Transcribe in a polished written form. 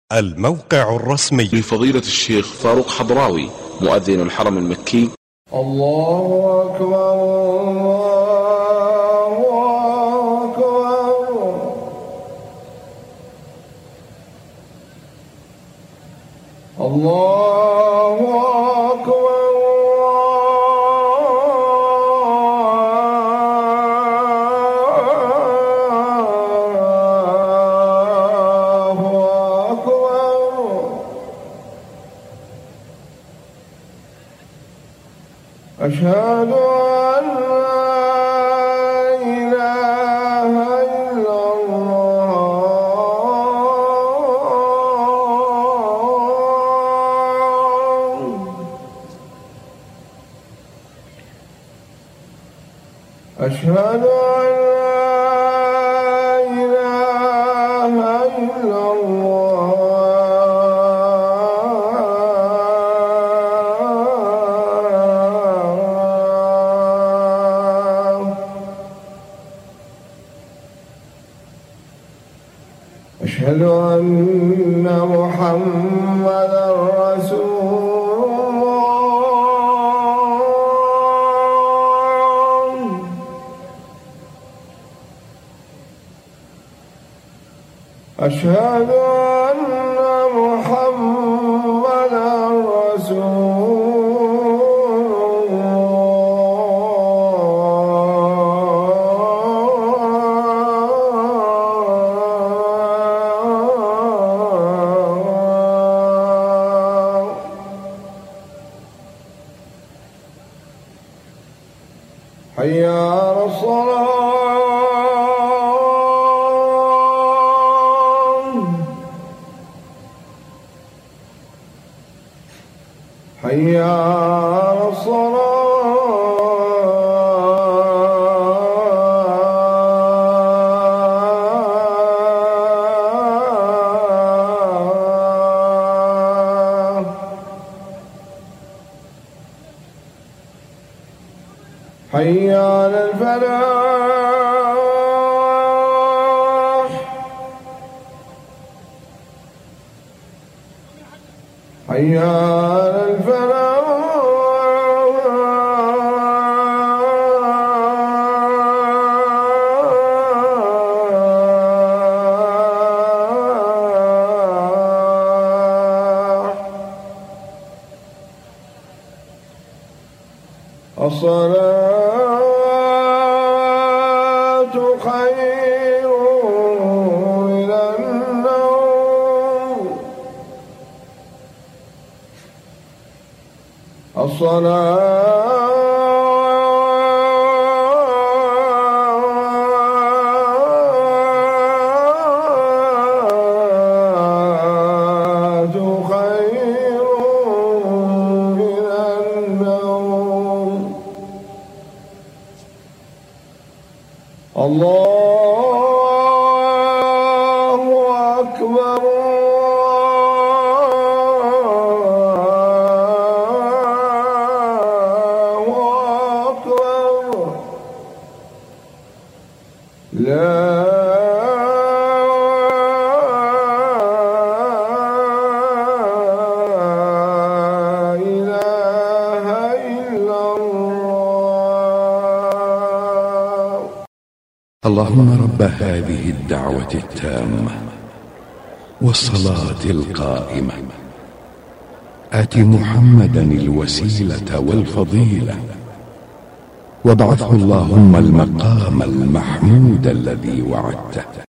الموقع الرسمي لفضيلة الشيخ فاروق حضراوي مؤذن الحرم المكي. الله أكبر الله أكبر الله أكبر أشهد أن لا إله إلا الله أشهد أن لا إله إلا أشهد أن محمدًا رسول الله أشهد أن محمدًا رسول حي على الصلاة حي على الصلاة حي على الفلاح حي على الفلاح الصلاة خير من النوم الصلاة خير من النوم الله أكبر الله أكبر لا إله إلا الله. اللهم رب هذه الدعوة التامة والصلاة القائمة آت محمدا الوسيلة والفضيلة وابعثه اللهم المقام المحمود الذي وعدته.